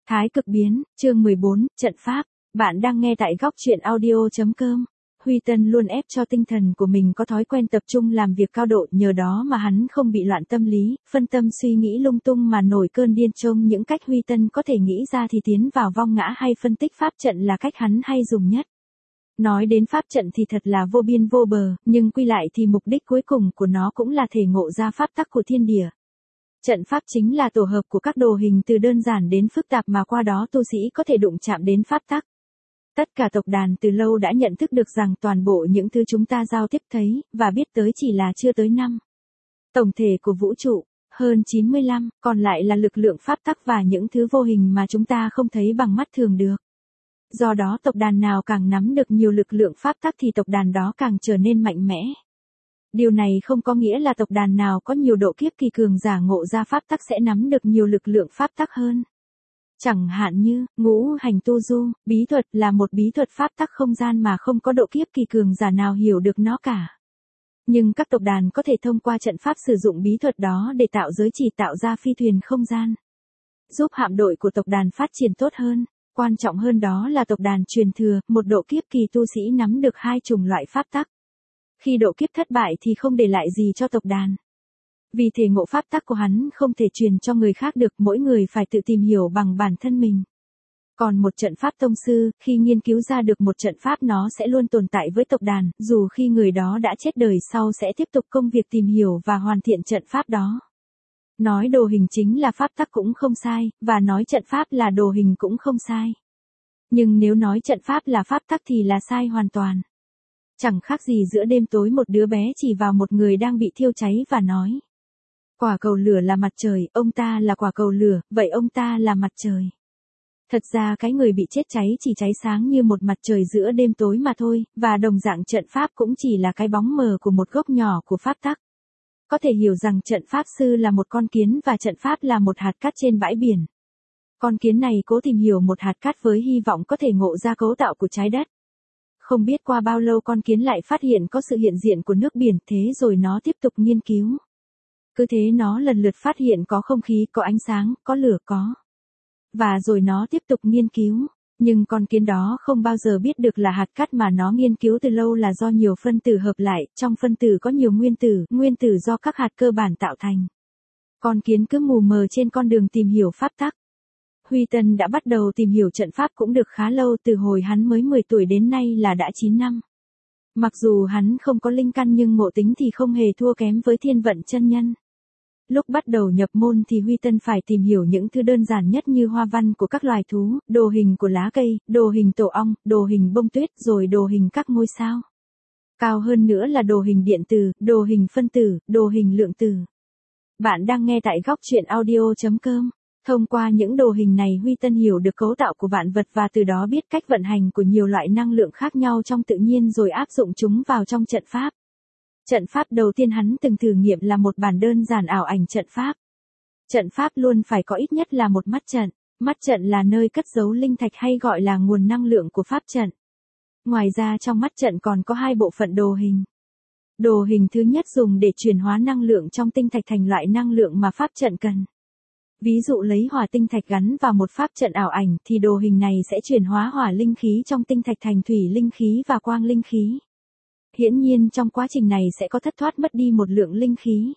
Thái cực biến, chương 14, trận pháp. Bạn đang nghe tại góc truyện audio.com. Huy Tân luôn ép cho tinh thần của mình có thói quen tập trung làm việc cao độ, nhờ đó mà hắn không bị loạn tâm lý, phân tâm suy nghĩ lung tung mà nổi cơn điên. Trông những cách Huy Tân có thể nghĩ ra thì tiến vào vong ngã hay phân tích pháp trận là cách hắn hay dùng nhất. Nói đến pháp trận thì thật là vô biên vô bờ, nhưng quy lại thì mục đích cuối cùng của nó cũng là thể ngộ ra pháp tắc của thiên địa. Trận pháp chính là tổ hợp của các đồ hình từ đơn giản đến phức tạp mà qua đó tu sĩ có thể đụng chạm đến pháp tắc. Tất cả tộc đàn từ lâu đã nhận thức được rằng toàn bộ những thứ chúng ta giao tiếp thấy, và biết tới chỉ là chưa tới 5. Tổng thể của vũ trụ, hơn 95, còn lại là lực lượng pháp tắc và những thứ vô hình mà chúng ta không thấy bằng mắt thường được. Do đó tộc đàn nào càng nắm được nhiều lực lượng pháp tắc thì tộc đàn đó càng trở nên mạnh mẽ. Điều này không có nghĩa là tộc đàn nào có nhiều độ kiếp kỳ cường giả ngộ ra pháp tắc sẽ nắm được nhiều lực lượng pháp tắc hơn. Chẳng hạn như, ngũ hành tu du, bí thuật là một bí thuật pháp tắc không gian mà không có độ kiếp kỳ cường giả nào hiểu được nó cả. Nhưng các tộc đàn có thể thông qua trận pháp sử dụng bí thuật đó để tạo giới chỉ, tạo ra phi thuyền không gian, giúp hạm đội của tộc đàn phát triển tốt hơn. Quan trọng hơn đó là tộc đàn truyền thừa, một độ kiếp kỳ tu sĩ nắm được 2 chủng loại pháp tắc. Khi độ kiếp thất bại thì không để lại gì cho tộc đàn. Vì thể ngộ pháp tắc của hắn không thể truyền cho người khác được, mỗi người phải tự tìm hiểu bằng bản thân mình. Còn một trận pháp tông sư, khi nghiên cứu ra được một trận pháp nó sẽ luôn tồn tại với tộc đàn, dù khi người đó đã chết đời sau sẽ tiếp tục công việc tìm hiểu và hoàn thiện trận pháp đó. Nói đồ hình chính là pháp tắc cũng không sai, và nói trận pháp là đồ hình cũng không sai. Nhưng nếu nói trận pháp là pháp tắc thì là sai hoàn toàn. Chẳng khác gì giữa đêm tối một đứa bé chỉ vào một người đang bị thiêu cháy và nói: quả cầu lửa là mặt trời, ông ta là quả cầu lửa, vậy ông ta là mặt trời. Thật ra cái người bị chết cháy chỉ cháy sáng như một mặt trời giữa đêm tối mà thôi, và đồng dạng trận pháp cũng chỉ là cái bóng mờ của một gốc nhỏ của pháp tắc. Có thể hiểu rằng trận pháp sư là một con kiến và trận pháp là một hạt cát trên bãi biển. Con kiến này cố tìm hiểu một hạt cát với hy vọng có thể ngộ ra cấu tạo của trái đất. Không biết qua bao lâu con kiến lại phát hiện có sự hiện diện của nước biển, thế rồi nó tiếp tục nghiên cứu. Cứ thế nó lần lượt phát hiện có không khí, có ánh sáng, có lửa có. Và rồi nó tiếp tục nghiên cứu. Nhưng con kiến đó không bao giờ biết được là hạt cát mà nó nghiên cứu từ lâu là do nhiều phân tử hợp lại, trong phân tử có nhiều nguyên tử do các hạt cơ bản tạo thành. Con kiến cứ mù mờ trên con đường tìm hiểu pháp tắc. Huy Tân đã bắt đầu tìm hiểu trận pháp cũng được khá lâu, từ hồi hắn mới 10 tuổi đến nay là đã 9 năm. Mặc dù hắn không có linh căn nhưng ngộ tính thì không hề thua kém với Thiên Vận chân nhân. Lúc bắt đầu nhập môn thì Huy Tân phải tìm hiểu những thứ đơn giản nhất như hoa văn của các loài thú, đồ hình của lá cây, đồ hình tổ ong, đồ hình bông tuyết, rồi đồ hình các ngôi sao. Cao hơn nữa là đồ hình điện tử, đồ hình phân tử, đồ hình lượng tử. Bạn đang nghe tại góc truyện audio.com. Thông qua những đồ hình này Huy Tân hiểu được cấu tạo của vạn vật và từ đó biết cách vận hành của nhiều loại năng lượng khác nhau trong tự nhiên rồi áp dụng chúng vào trong trận pháp. Trận pháp đầu tiên hắn từng thử nghiệm là một bản đơn giản ảo ảnh trận pháp. Trận pháp luôn phải có ít nhất là một mắt trận. Mắt trận là nơi cất giấu linh thạch hay gọi là nguồn năng lượng của pháp trận. Ngoài ra trong mắt trận còn có 2 bộ phận đồ hình. Đồ hình thứ nhất dùng để chuyển hóa năng lượng trong tinh thạch thành loại năng lượng mà pháp trận cần. Ví dụ lấy hỏa tinh thạch gắn vào một pháp trận ảo ảnh thì đồ hình này sẽ chuyển hóa hỏa linh khí trong tinh thạch thành thủy linh khí và quang linh khí. Hiển nhiên trong quá trình này sẽ có thất thoát mất đi một lượng linh khí.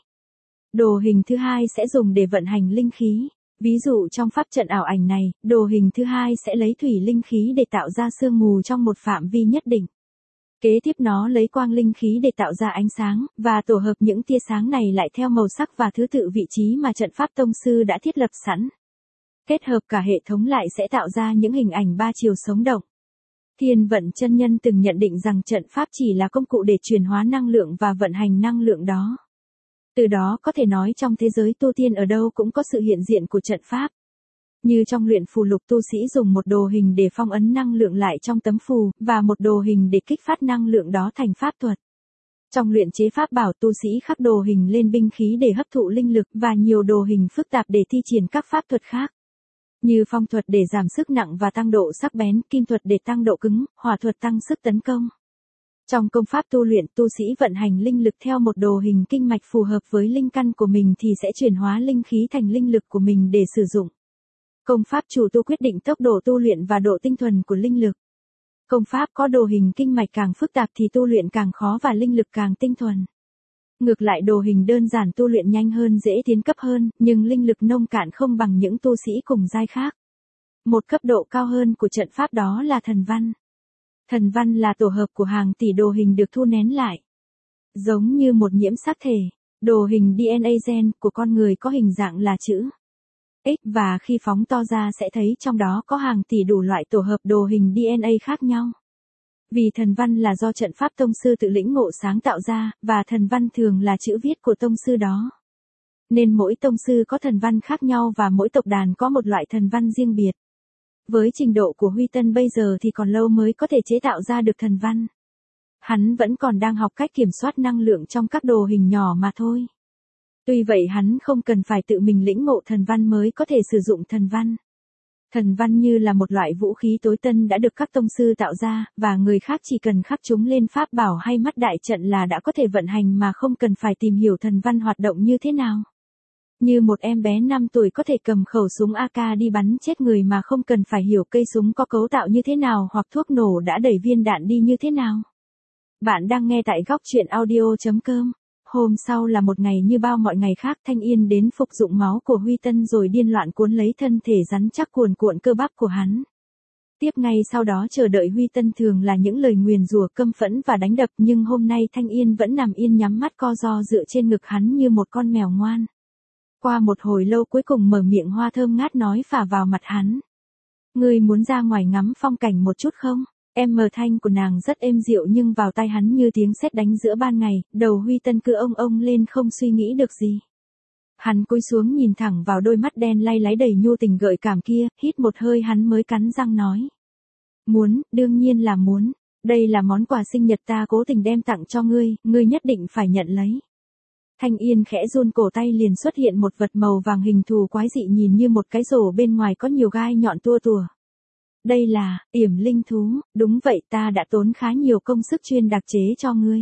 Đồ hình thứ hai sẽ dùng để vận hành linh khí. Ví dụ trong pháp trận ảo ảnh này, đồ hình thứ hai sẽ lấy thủy linh khí để tạo ra sương mù trong một phạm vi nhất định. Kế tiếp nó lấy quang linh khí để tạo ra ánh sáng, và tổ hợp những tia sáng này lại theo màu sắc và thứ tự vị trí mà trận pháp tông sư đã thiết lập sẵn. Kết hợp cả hệ thống lại sẽ tạo ra những hình ảnh 3 chiều sống động. Thiên Vận chân nhân từng nhận định rằng trận pháp chỉ là công cụ để chuyển hóa năng lượng và vận hành năng lượng đó. Từ đó có thể nói trong thế giới tu tiên ở đâu cũng có sự hiện diện của trận pháp. Như trong luyện phù lục tu sĩ dùng một đồ hình để phong ấn năng lượng lại trong tấm phù, và một đồ hình để kích phát năng lượng đó thành pháp thuật. Trong luyện chế pháp bảo tu sĩ khắc đồ hình lên binh khí để hấp thụ linh lực và nhiều đồ hình phức tạp để thi triển các pháp thuật khác. Như phong thuật để giảm sức nặng và tăng độ sắc bén, kim thuật để tăng độ cứng, hỏa thuật tăng sức tấn công. Trong công pháp tu luyện, tu sĩ vận hành linh lực theo một đồ hình kinh mạch phù hợp với linh căn của mình thì sẽ chuyển hóa linh khí thành linh lực của mình để sử dụng. Công pháp chủ tu quyết định tốc độ tu luyện và độ tinh thuần của linh lực. Công pháp có đồ hình kinh mạch càng phức tạp thì tu luyện càng khó và linh lực càng tinh thuần. Ngược lại đồ hình đơn giản tu luyện nhanh hơn, dễ tiến cấp hơn, nhưng linh lực nông cạn không bằng những tu sĩ cùng giai khác. Một cấp độ cao hơn của trận pháp đó là thần văn. Thần văn là tổ hợp của hàng tỷ đồ hình được thu nén lại. Giống như một nhiễm sắc thể, đồ hình DNA gen của con người có hình dạng là chữ X và khi phóng to ra sẽ thấy trong đó có hàng tỷ đủ loại tổ hợp đồ hình DNA khác nhau. Vì thần văn là do trận pháp tông sư tự lĩnh ngộ sáng tạo ra, và thần văn thường là chữ viết của tông sư đó. Nên mỗi tông sư có thần văn khác nhau và mỗi tộc đàn có một loại thần văn riêng biệt. Với trình độ của Huy Tân bây giờ thì còn lâu mới có thể chế tạo ra được thần văn. Hắn vẫn còn đang học cách kiểm soát năng lượng trong các đồ hình nhỏ mà thôi. Tuy vậy hắn không cần phải tự mình lĩnh ngộ thần văn mới có thể sử dụng thần văn. Thần văn như là một loại vũ khí tối tân đã được các tông sư tạo ra, và người khác chỉ cần khắc chúng lên pháp bảo hay mắt đại trận là đã có thể vận hành mà không cần phải tìm hiểu thần văn hoạt động như thế nào. Như một em bé 5 tuổi có thể cầm khẩu súng AK đi bắn chết người mà không cần phải hiểu cây súng có cấu tạo như thế nào hoặc thuốc nổ đã đẩy viên đạn đi như thế nào. Bạn đang nghe tại góc truyện audio.com. Hôm sau là một ngày như bao mọi ngày khác, Thanh Yên đến phục dụng máu của Huy Tân rồi điên loạn cuốn lấy thân thể rắn chắc cuồn cuộn cơ bắp của hắn. Tiếp ngay sau đó chờ đợi Huy Tân thường là những lời nguyền rủa căm phẫn và đánh đập, nhưng hôm nay Thanh Yên vẫn nằm yên nhắm mắt co ro dựa trên ngực hắn như một con mèo ngoan. Qua một hồi lâu cuối cùng mở miệng hoa thơm ngát nói phả vào mặt hắn. Ngươi muốn ra ngoài ngắm phong cảnh một chút không? Thanh của nàng rất êm dịu nhưng vào tai hắn như tiếng sét đánh giữa ban ngày, đầu Huy Tân cứ ông lên không suy nghĩ được gì. Hắn cúi xuống nhìn thẳng vào đôi mắt đen lay láy đầy nhu tình gợi cảm kia, hít một hơi hắn mới cắn răng nói. Muốn, đương nhiên là muốn, đây là món quà sinh nhật ta cố tình đem tặng cho ngươi, ngươi nhất định phải nhận lấy. Thanh Yên khẽ run cổ tay liền xuất hiện một vật màu vàng hình thù quái dị nhìn như một cái rổ bên ngoài có nhiều gai nhọn tua tủa. Đây là, yểm linh thú, đúng vậy ta đã tốn khá nhiều công sức chuyên đặc chế cho ngươi.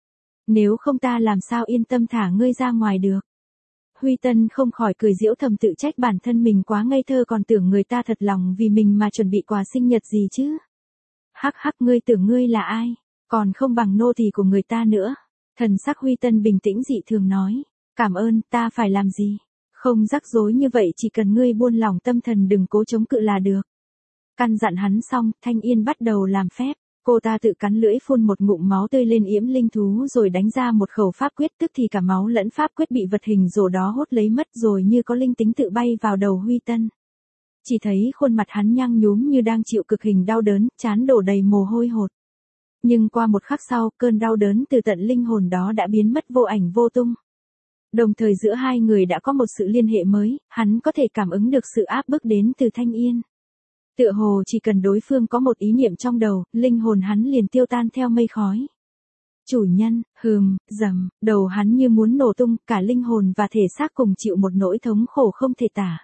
Nếu không ta làm sao yên tâm thả ngươi ra ngoài được. Huy Tân không khỏi cười giễu thầm tự trách bản thân mình quá ngây thơ còn tưởng người ta thật lòng vì mình mà chuẩn bị quà sinh nhật gì chứ. Hắc hắc ngươi tưởng ngươi là ai, còn không bằng nô tỳ của người ta nữa. Thần sắc Huy Tân bình tĩnh dị thường nói, cảm ơn, ta phải làm gì? Không rắc rối như vậy chỉ cần ngươi buông lỏng tâm thần đừng cố chống cự là được. Căn dặn hắn xong, Thanh Yên bắt đầu làm phép, cô ta tự cắn lưỡi phun một ngụm máu tươi lên yểm linh thú rồi đánh ra một khẩu pháp quyết, tức thì cả máu lẫn pháp quyết bị vật hình rồ đó hút lấy mất rồi như có linh tính tự bay vào đầu Huy Tân. Chỉ thấy khuôn mặt hắn nhăn nhúm như đang chịu cực hình đau đớn, trán đổ đầy mồ hôi hột. Nhưng qua một khắc sau, cơn đau đớn từ tận linh hồn đó đã biến mất vô ảnh vô tung. Đồng thời giữa hai người đã có một sự liên hệ mới, hắn có thể cảm ứng được sự áp bức đến từ Thanh Yên. Tựa hồ chỉ cần đối phương có một ý niệm trong đầu, linh hồn hắn liền tiêu tan theo mây khói. Chủ nhân, dầm, đầu hắn như muốn nổ tung, cả linh hồn và thể xác cùng chịu một nỗi thống khổ không thể tả.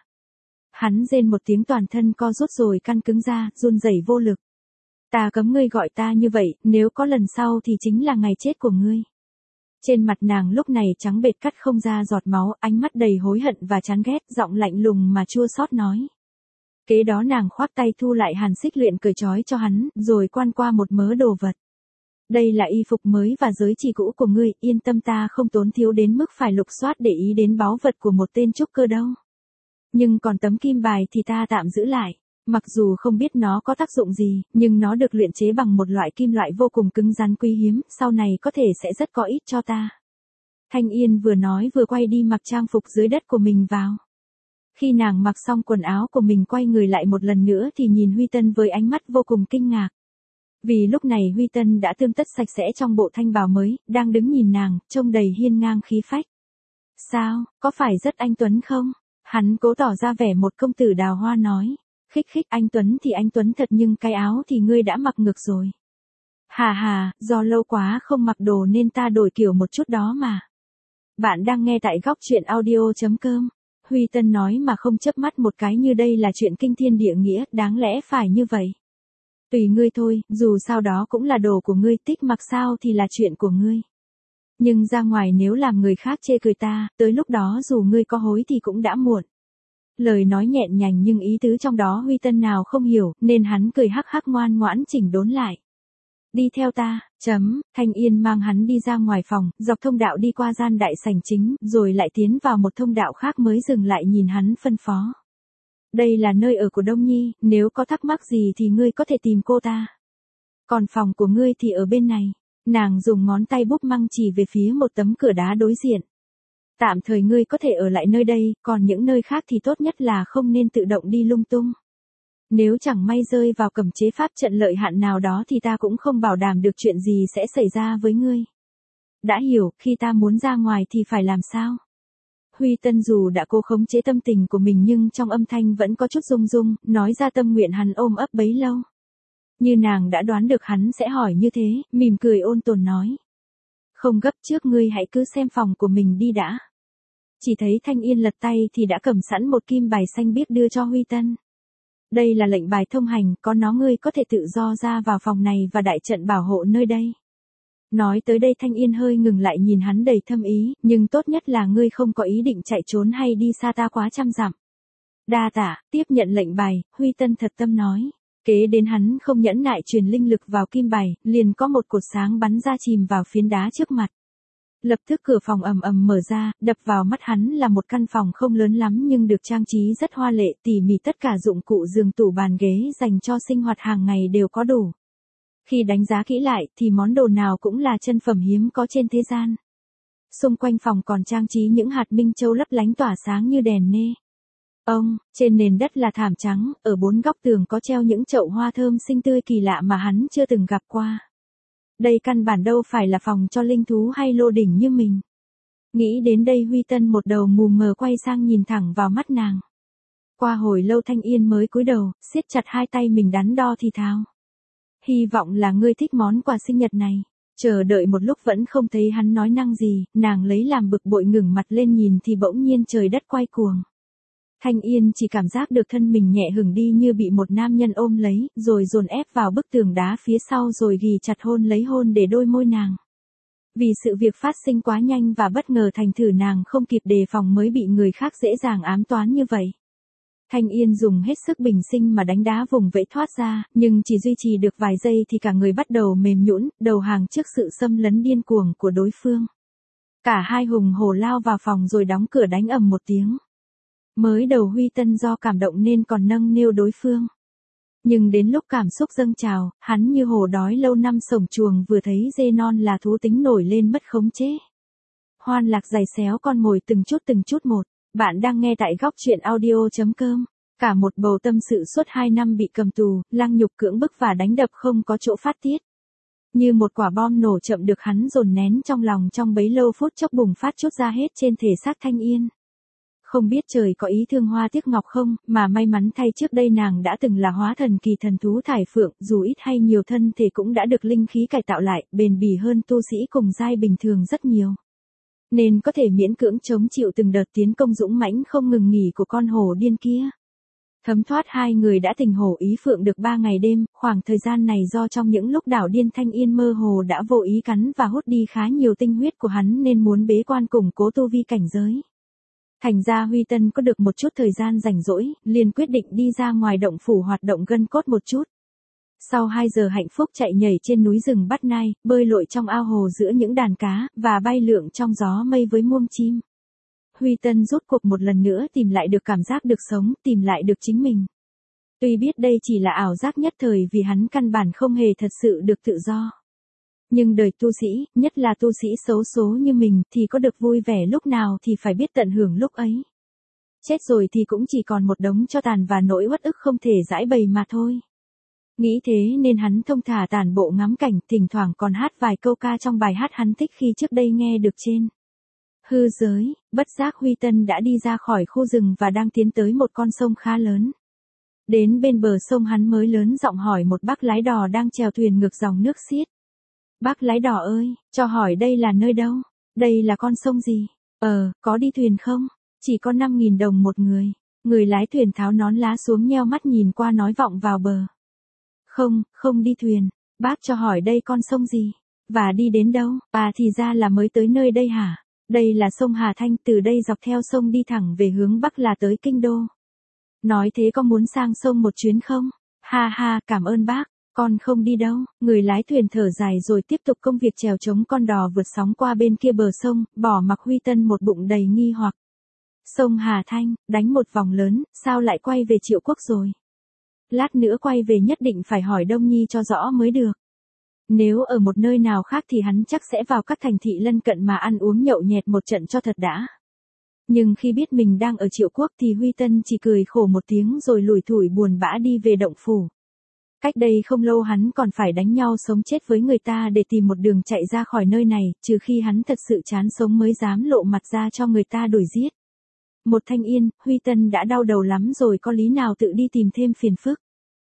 Hắn rên một tiếng toàn thân co rút rồi căng cứng ra, run rẩy vô lực. Ta cấm ngươi gọi ta như vậy, nếu có lần sau thì chính là ngày chết của ngươi. Trên mặt nàng lúc này trắng bệch cắt không ra giọt máu, ánh mắt đầy hối hận và chán ghét, giọng lạnh lùng mà chua xót nói. Kế đó nàng khoác tay thu lại hàn xích luyện cởi trói cho hắn, rồi quan qua một mớ đồ vật. Đây là y phục mới và giới chỉ cũ của ngươi, yên tâm ta không tốn thiếu đến mức phải lục soát để ý đến báu vật của một tên trúc cơ đâu. Nhưng còn tấm kim bài thì ta tạm giữ lại. Mặc dù không biết nó có tác dụng gì, nhưng nó được luyện chế bằng một loại kim loại vô cùng cứng rắn quý hiếm, sau này có thể sẽ rất có ích cho ta. Thanh Yên vừa nói vừa quay đi mặc trang phục dưới đất của mình vào. Khi nàng mặc xong quần áo của mình quay người lại một lần nữa thì nhìn Huy Tân với ánh mắt vô cùng kinh ngạc. Vì lúc này Huy Tân đã tươm tất sạch sẽ trong bộ thanh bào mới, đang đứng nhìn nàng, trông đầy hiên ngang khí phách. Sao, có phải rất anh Tuấn không? Hắn cố tỏ ra vẻ một công tử đào hoa nói. Khích anh Tuấn thì anh Tuấn thật nhưng cái áo thì ngươi đã mặc ngược rồi. Hà, do lâu quá không mặc đồ nên ta đổi kiểu một chút đó mà. Bạn đang nghe tại góc truyện audio.com. Huy Tân nói mà không chớp mắt một cái như đây là chuyện kinh thiên địa nghĩa, đáng lẽ phải như vậy. Tùy ngươi thôi, dù sao đó cũng là đồ của ngươi, thích mặc sao thì là chuyện của ngươi. Nhưng ra ngoài nếu làm người khác chê cười ta, tới lúc đó dù ngươi có hối thì cũng đã muộn. Lời nói nhẹn nhành nhưng ý tứ trong đó Huy Tân nào không hiểu, nên hắn cười hắc hắc ngoan ngoãn chỉnh đốn lại. Đi theo ta, Thanh Yên mang hắn đi ra ngoài phòng, dọc thông đạo đi qua gian đại sảnh chính, rồi lại tiến vào một thông đạo khác mới dừng lại nhìn hắn phân phó. Đây là nơi ở của Đông Nhi, nếu có thắc mắc gì thì ngươi có thể tìm cô ta. Còn phòng của ngươi thì ở bên này. Nàng dùng ngón tay búp măng chỉ về phía một tấm cửa đá đối diện. Tạm thời ngươi có thể ở lại nơi đây, còn những nơi khác thì tốt nhất là không nên tự động đi lung tung. Nếu chẳng may rơi vào cấm chế pháp trận lợi hạn nào đó thì ta cũng không bảo đảm được chuyện gì sẽ xảy ra với ngươi. Đã hiểu, khi ta muốn ra ngoài thì phải làm sao? Huy Tân dù đã cố khống chế tâm tình của mình nhưng trong âm thanh vẫn có chút rung rung, nói ra tâm nguyện hắn ôm ấp bấy lâu. Như nàng đã đoán được hắn sẽ hỏi như thế, mỉm cười ôn tồn nói. Không gấp, trước ngươi hãy cứ xem phòng của mình đi đã. Chỉ thấy Thanh Yên lật tay thì đã cầm sẵn một kim bài xanh biếc đưa cho Huy Tân. Đây là lệnh bài thông hành, có nó ngươi có thể tự do ra vào phòng này và đại trận bảo hộ nơi đây. Nói tới đây Thanh Yên hơi ngừng lại nhìn hắn đầy thâm ý, nhưng tốt nhất là ngươi không có ý định chạy trốn hay đi xa ta quá trăm dặm. Đa tạ, tiếp nhận lệnh bài, Huy Tân thật tâm nói. Kế đến hắn không nhẫn nại truyền linh lực vào kim bài, liền có một cột sáng bắn ra chìm vào phiến đá trước mặt. Lập tức cửa phòng ầm ầm mở ra, đập vào mắt hắn là một căn phòng không lớn lắm nhưng được trang trí rất hoa lệ, tỉ mỉ, tất cả dụng cụ giường tủ bàn ghế dành cho sinh hoạt hàng ngày đều có đủ. Khi đánh giá kỹ lại thì món đồ nào cũng là chân phẩm hiếm có trên thế gian. Xung quanh phòng còn trang trí những hạt minh châu lấp lánh tỏa sáng như đèn nê. Trên nền đất là thảm trắng, ở bốn góc tường có treo những chậu hoa thơm xinh tươi kỳ lạ mà hắn chưa từng gặp qua. Đây căn bản đâu phải là phòng cho linh thú hay lô đỉnh như mình. Nghĩ đến đây Huy Tân một đầu mù mờ quay sang nhìn thẳng vào mắt nàng. Qua hồi lâu Thanh Yên mới cúi đầu, siết chặt hai tay mình đắn đo thì thào. Hy vọng là ngươi thích món quà sinh nhật này. Chờ đợi một lúc vẫn không thấy hắn nói năng gì, nàng lấy làm bực bội ngẩng mặt lên nhìn thì bỗng nhiên trời đất quay cuồng. Thanh Yên chỉ cảm giác được thân mình nhẹ hửng đi như bị một nam nhân ôm lấy, rồi dồn ép vào bức tường đá phía sau rồi ghì chặt hôn lấy hôn để đôi môi nàng. Vì sự việc phát sinh quá nhanh và bất ngờ thành thử nàng không kịp đề phòng mới bị người khác dễ dàng ám toán như vậy. Thanh Yên dùng hết sức bình sinh mà đánh đá vùng vẫy thoát ra, nhưng chỉ duy trì được vài giây thì cả người bắt đầu mềm nhũn, đầu hàng trước sự xâm lấn điên cuồng của đối phương. Cả hai hùng hổ lao vào phòng rồi đóng cửa đánh ầm một tiếng. Mới đầu Huy Tân do cảm động nên còn nâng niu đối phương. Nhưng đến lúc cảm xúc dâng trào, hắn như hổ đói lâu năm sổng chuồng vừa thấy dê non là thú tính nổi lên mất khống chế. Hoan Lạc giày xéo con mồi từng chút một. Bạn đang nghe tại góc truyện audio.com. Cả một bầu tâm sự suốt 2 năm bị cầm tù, lăng nhục cưỡng bức và đánh đập không có chỗ phát tiết. Như một quả bom nổ chậm được hắn dồn nén trong lòng trong bấy lâu phút chốc bùng phát trút ra hết trên thể xác Thanh Yên. Không biết trời có ý thương hoa tiếc ngọc không, mà may mắn thay trước đây nàng đã từng là hóa thần kỳ thần thú thải phượng, dù ít hay nhiều thân thể cũng đã được linh khí cải tạo lại, bền bỉ hơn tu sĩ cùng giai bình thường rất nhiều. Nên có thể miễn cưỡng chống chịu từng đợt tiến công dũng mãnh không ngừng nghỉ của con hổ điên kia. Thấm thoát hai người đã tình hổ ý phượng được 3 ngày đêm, khoảng thời gian này do trong những lúc đảo điên Thanh Yên mơ hồ đã vô ý cắn và hút đi khá nhiều tinh huyết của hắn nên muốn bế quan củng cố tu vi cảnh giới. Thành ra Huy Tân có được một chút thời gian rảnh rỗi, liền quyết định đi ra ngoài động phủ hoạt động gân cốt một chút. Sau 2 giờ hạnh phúc chạy nhảy trên núi rừng Bát Nai, bơi lội trong ao hồ giữa những đàn cá, và bay lượn trong gió mây với muông chim. Huy Tân rốt cuộc một lần nữa tìm lại được cảm giác được sống, tìm lại được chính mình. Tuy biết đây chỉ là ảo giác nhất thời vì hắn căn bản không hề thật sự được tự do. Nhưng đời tu sĩ, nhất là tu sĩ xấu số như mình, thì có được vui vẻ lúc nào thì phải biết tận hưởng lúc ấy. Chết rồi thì cũng chỉ còn một đống tro tàn và nỗi uất ức không thể giãi bày mà thôi. Nghĩ thế nên hắn thông thả tản bộ ngắm cảnh, thỉnh thoảng còn hát vài câu ca trong bài hát hắn thích khi trước đây nghe được trên hư giới. Bất giác Huy Tân đã đi ra khỏi khu rừng và đang tiến tới một con sông khá lớn. Đến bên bờ sông hắn mới lớn giọng hỏi một bác lái đò đang chèo thuyền ngược dòng nước xiết. Bác lái đò ơi, cho hỏi đây là nơi đâu? Đây là con sông gì? Có đi thuyền không? Chỉ có 5.000 đồng một người. Người lái thuyền tháo nón lá xuống nheo mắt nhìn qua nói vọng vào bờ. Không đi thuyền. Bác cho hỏi đây con sông gì? Và đi đến đâu? Thì ra là mới tới nơi đây hả? Đây là sông Hà Thanh, từ đây dọc theo sông đi thẳng về hướng Bắc là tới Kinh Đô. Nói thế có muốn sang sông một chuyến không? Ha ha, cảm ơn bác, con không đi đâu. Người lái thuyền thở dài rồi tiếp tục công việc chèo chống con đò vượt sóng qua bên kia bờ sông, bỏ mặc Huy Tân một bụng đầy nghi hoặc. Sông Hà Thanh, đánh một vòng lớn, sao lại quay về Triệu Quốc rồi? Lát nữa quay về nhất định phải hỏi Đông Nhi cho rõ mới được. Nếu ở một nơi nào khác thì hắn chắc sẽ vào các thành thị lân cận mà ăn uống nhậu nhẹt một trận cho thật đã. Nhưng khi biết mình đang ở Triệu Quốc thì Huy Tân chỉ cười khổ một tiếng rồi lủi thủi buồn bã đi về động phủ. Cách đây không lâu hắn còn phải đánh nhau sống chết với người ta để tìm một đường chạy ra khỏi nơi này, trừ khi hắn thật sự chán sống mới dám lộ mặt ra cho người ta đuổi giết. Một Thanh Yên, Huy Tân đã đau đầu lắm rồi có lý nào tự đi tìm thêm phiền phức.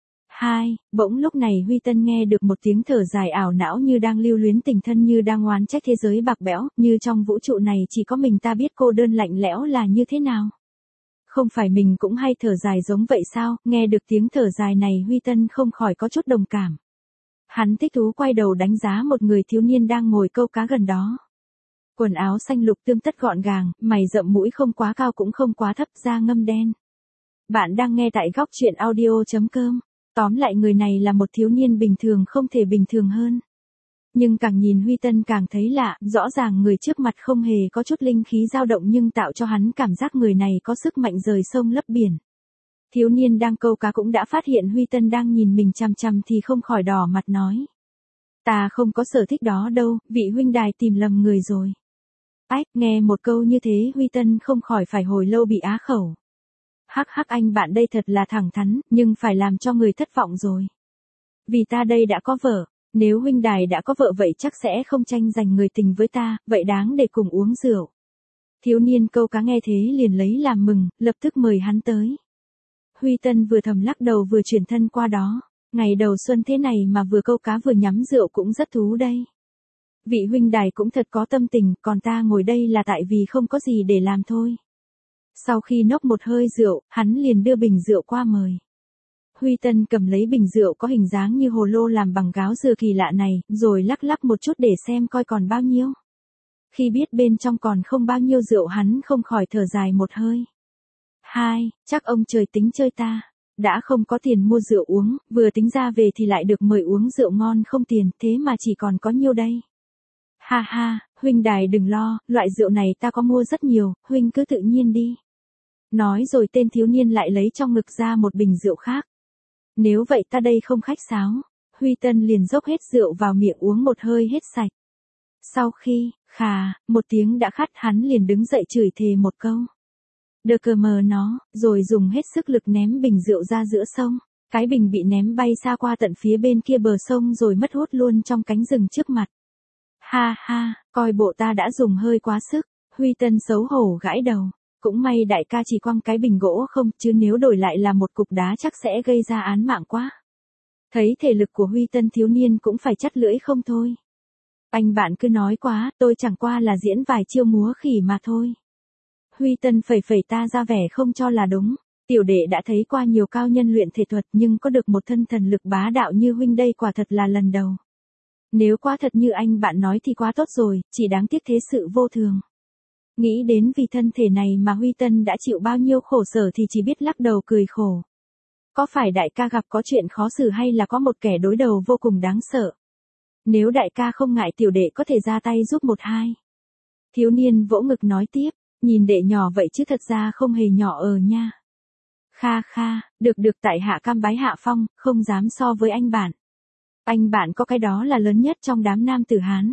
Bỗng lúc này Huy Tân nghe được một tiếng thở dài ảo não như đang lưu luyến tình thân, như đang oán trách thế giới bạc bẽo, như trong vũ trụ này chỉ có mình ta biết cô đơn lạnh lẽo là như thế nào. Không phải mình cũng hay thở dài giống vậy sao? Nghe được tiếng thở dài này Huy Tân không khỏi có chút đồng cảm. Hắn thích thú quay đầu đánh giá một người thiếu niên đang ngồi câu cá gần đó. Quần áo xanh lục tươm tất gọn gàng, mày rậm, mũi không quá cao cũng không quá thấp, da ngâm đen. Bạn đang nghe tại góc truyện audio.com. Tóm lại người này là một thiếu niên bình thường không thể bình thường hơn. Nhưng càng nhìn Huy Tân càng thấy lạ, rõ ràng người trước mặt không hề có chút linh khí dao động nhưng tạo cho hắn cảm giác người này có sức mạnh rời sông lấp biển. Thiếu niên đang câu cá cũng đã phát hiện Huy Tân đang nhìn mình chằm chằm thì không khỏi đỏ mặt nói. Ta không có sở thích đó đâu, vị huynh đài tìm lầm người rồi. Nghe một câu như thế Huy Tân không khỏi phải hồi lâu bị á khẩu. Hắc anh bạn đây thật là thẳng thắn, nhưng phải làm cho người thất vọng rồi. Vì ta đây đã có vợ, nếu huynh đài đã có vợ vậy chắc sẽ không tranh giành người tình với ta, vậy đáng để cùng uống rượu. Thiếu niên câu cá nghe thế liền lấy làm mừng, lập tức mời hắn tới. Huy Tân vừa thầm lắc đầu vừa chuyển thân qua đó, ngày đầu xuân thế này mà vừa câu cá vừa nhắm rượu cũng rất thú đây. Vị huynh đài cũng thật có tâm tình, còn ta ngồi đây là tại vì không có gì để làm thôi. Sau khi nốc một hơi rượu, hắn liền đưa bình rượu qua mời. Huy Tân cầm lấy bình rượu có hình dáng như hồ lô làm bằng gáo dừa kỳ lạ này, rồi lắc lắc một chút để xem coi còn bao nhiêu. Khi biết bên trong còn không bao nhiêu rượu hắn không khỏi thở dài một hơi. Chắc ông trời tính chơi ta. Đã không có tiền mua rượu uống, vừa tính ra về thì lại được mời uống rượu ngon không tiền, thế mà chỉ còn có nhiêu đây. Huynh đài đừng lo, loại rượu này ta có mua rất nhiều, huynh cứ tự nhiên đi. Nói rồi tên thiếu niên lại lấy trong ngực ra một bình rượu khác. Nếu vậy ta đây không khách sáo. Huy Tân liền dốc hết rượu vào miệng uống một hơi hết sạch. Sau khi, một tiếng đã khát hắn liền đứng dậy chửi thề một câu. Đờ cờ mờ nó, rồi dùng hết sức lực ném bình rượu ra giữa sông. Cái bình bị ném bay xa qua tận phía bên kia bờ sông rồi mất hút luôn trong cánh rừng trước mặt. Coi bộ ta đã dùng hơi quá sức. Huy Tân xấu hổ gãi đầu. Cũng may đại ca chỉ quăng cái bình gỗ không, chứ nếu đổi lại là một cục đá chắc sẽ gây ra án mạng quá. Thấy thể lực của Huy Tân thiếu niên cũng phải chắt lưỡi không thôi. Anh bạn cứ nói quá, tôi chẳng qua là diễn vài chiêu múa khỉ mà thôi. Huy Tân phẩy ta ra vẻ không cho là đúng. Tiểu đệ đã thấy qua nhiều cao nhân luyện thể thuật nhưng có được một thân thần lực bá đạo như huynh đây quả thật là lần đầu. Nếu quá thật như anh bạn nói thì quá tốt rồi, chỉ đáng tiếc thế sự vô thường. Nghĩ đến vì thân thể này mà Huy Tân đã chịu bao nhiêu khổ sở thì chỉ biết lắc đầu cười khổ. Có phải đại ca gặp có chuyện khó xử hay là có một kẻ đối đầu vô cùng đáng sợ? Nếu đại ca không ngại tiểu đệ có thể ra tay giúp một hai. Thiếu niên vỗ ngực nói tiếp, nhìn đệ nhỏ vậy chứ thật ra không hề nhỏ nha. Được tại hạ cam bái hạ phong, không dám so với anh bạn. Anh bạn có cái đó là lớn nhất trong đám nam tử Hán.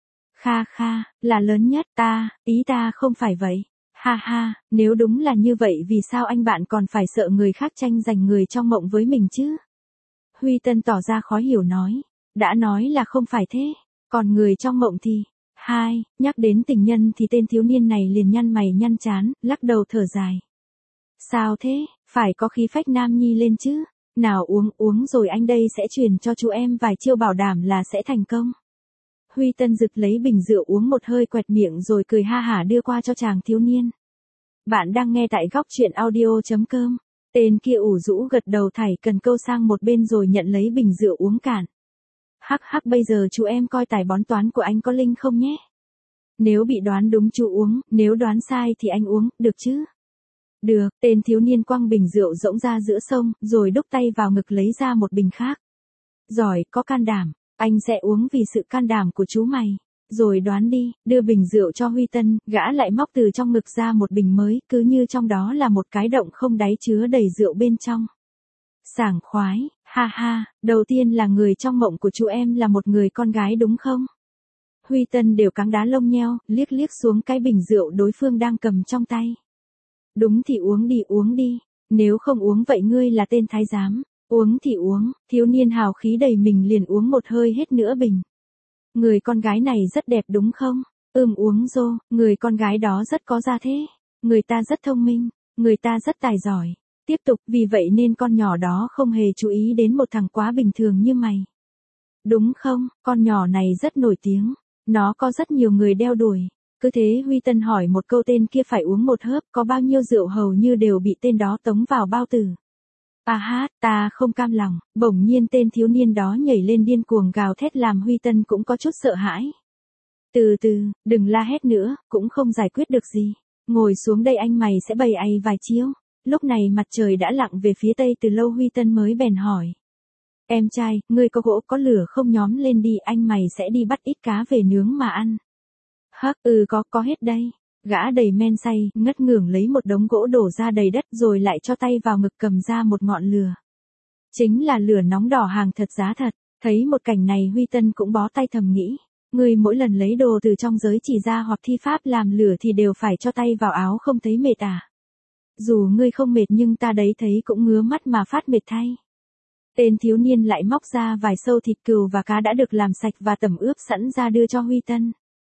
Là lớn nhất ý ta không phải vậy. Nếu đúng là như vậy vì sao anh bạn còn phải sợ người khác tranh giành người trong mộng với mình chứ? Huy Tân tỏ ra khó hiểu nói. Đã nói là không phải thế, còn người trong mộng thì... Nhắc đến tình nhân thì tên thiếu niên này liền nhăn mày nhăn trán, lắc đầu thở dài. Sao thế, phải có khí phách nam nhi lên chứ? Nào uống rồi anh đây sẽ truyền cho chú em vài chiêu bảo đảm là sẽ thành công. Huy Tân rực lấy bình rượu uống một hơi quẹt miệng rồi cười ha hả đưa qua cho chàng thiếu niên. Bạn đang nghe tại góc truyện audio.com. Tên kia ủ rũ gật đầu thảy cần câu sang một bên rồi nhận lấy bình rượu uống cạn. Bây giờ chú em coi tài bón toán của anh có linh không nhé. Nếu bị đoán đúng chú uống, nếu đoán sai thì anh uống, được chứ? Được, tên thiếu niên quăng bình rượu rỗng ra giữa sông, rồi đúc tay vào ngực lấy ra một bình khác. Giỏi, có can đảm, anh sẽ uống vì sự can đảm của chú mày. Rồi đoán đi, đưa bình rượu cho Huy Tân, gã lại móc từ trong ngực ra một bình mới, cứ như trong đó là một cái động không đáy chứa đầy rượu bên trong. Sảng khoái, ha ha, đầu tiên là người trong mộng của chú em là một người con gái đúng không? Huy Tân đều căng đá lông nheo, liếc liếc xuống cái bình rượu đối phương đang cầm trong tay. Đúng thì uống đi, nếu không uống vậy ngươi là tên thái giám, uống thì uống, thiếu niên hào khí đầy mình liền uống một hơi hết nửa bình. Người con gái này rất đẹp đúng không? Uống rô, người con gái đó rất có gia thế, người ta rất thông minh, người ta rất tài giỏi. Tiếp tục, vì vậy nên con nhỏ đó không hề chú ý đến một thằng quá bình thường như mày. Đúng không, con nhỏ này rất nổi tiếng, nó có rất nhiều người đeo đuổi. Cứ thế Huy Tân hỏi một câu tên kia phải uống một hớp, có bao nhiêu rượu hầu như đều bị tên đó tống vào bao tử. À hát, ta không cam lòng, bỗng nhiên tên thiếu niên đó nhảy lên điên cuồng gào thét làm Huy Tân cũng có chút sợ hãi. Từ từ, đừng la hét nữa, cũng không giải quyết được gì. Ngồi xuống đây anh mày sẽ bày ày vài chiêu. Lúc này mặt trời đã lặn về phía tây từ lâu Huy Tân mới bèn hỏi. Em trai, ngươi có gỗ có lửa không nhóm lên đi anh mày sẽ đi bắt ít cá về nướng mà ăn. Hắc, có hết đây. Gã đầy men say, ngất ngưởng lấy một đống gỗ đổ ra đầy đất rồi lại cho tay vào ngực cầm ra một ngọn lửa. Chính là lửa nóng đỏ hàng thật giá thật. Thấy một cảnh này Huy Tân cũng bó tay thầm nghĩ. Ngươi mỗi lần lấy đồ từ trong giới chỉ ra hoặc thi pháp làm lửa thì đều phải cho tay vào áo không thấy mệt à. Dù ngươi không mệt nhưng ta đấy thấy cũng ngứa mắt mà phát mệt thay. Tên thiếu niên lại móc ra vài sâu thịt cừu và cá đã được làm sạch và tẩm ướp sẵn ra đưa cho Huy Tân.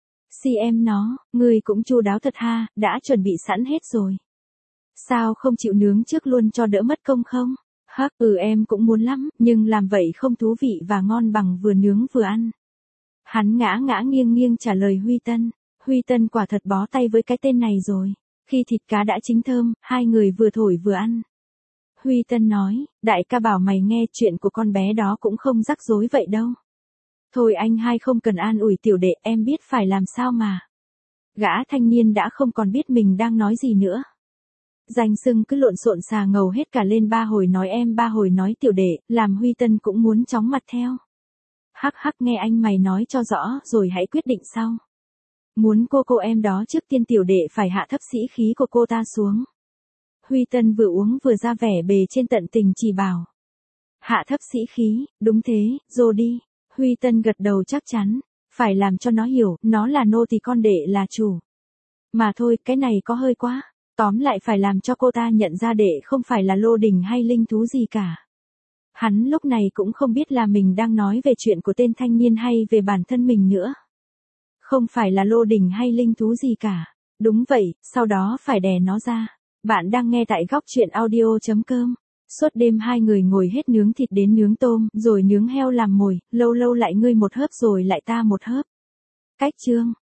Em nó, ngươi cũng chu đáo thật ha, đã chuẩn bị sẵn hết rồi. Sao không chịu nướng trước luôn cho đỡ mất công không? Hắc, em cũng muốn lắm, nhưng làm vậy không thú vị và ngon bằng vừa nướng vừa ăn. Hắn ngã nghiêng nghiêng trả lời Huy Tân. Huy Tân quả thật bó tay với cái tên này rồi. Khi thịt cá đã chín thơm, hai người vừa thổi vừa ăn. Huy Tân nói, đại ca bảo mày nghe chuyện của con bé đó cũng không rắc rối vậy đâu. Thôi anh hai không cần an ủi tiểu đệ, em biết phải làm sao mà. Gã thanh niên đã không còn biết mình đang nói gì nữa. Danh xưng cứ lộn xộn xà ngầu hết cả lên ba hồi nói em ba hồi nói tiểu đệ, làm Huy Tân cũng muốn chóng mặt theo. Hắc nghe anh mày nói cho rõ rồi hãy quyết định sau. Muốn cô em đó trước tiên tiểu đệ phải hạ thấp sĩ khí của cô ta xuống. Huy Tân vừa uống vừa ra vẻ bề trên tận tình chỉ bảo. Hạ thấp sĩ khí, đúng thế, rồi đi. Huy Tân gật đầu chắc chắn, phải làm cho nó hiểu, nó là nô thì con đệ là chủ. Mà thôi, cái này có hơi quá, tóm lại phải làm cho cô ta nhận ra đệ không phải là lô đình hay linh thú gì cả. Hắn lúc này cũng không biết là mình đang nói về chuyện của tên thanh niên hay về bản thân mình nữa. Không phải là lô đình hay linh thú gì cả. Đúng vậy, sau đó phải đè nó ra. Bạn đang nghe tại góc truyện audio.com. Suốt đêm hai người ngồi hết nướng thịt đến nướng tôm, rồi nướng heo làm mồi, lâu lâu lại ngươi một hớp rồi lại ta một hớp. Cách chương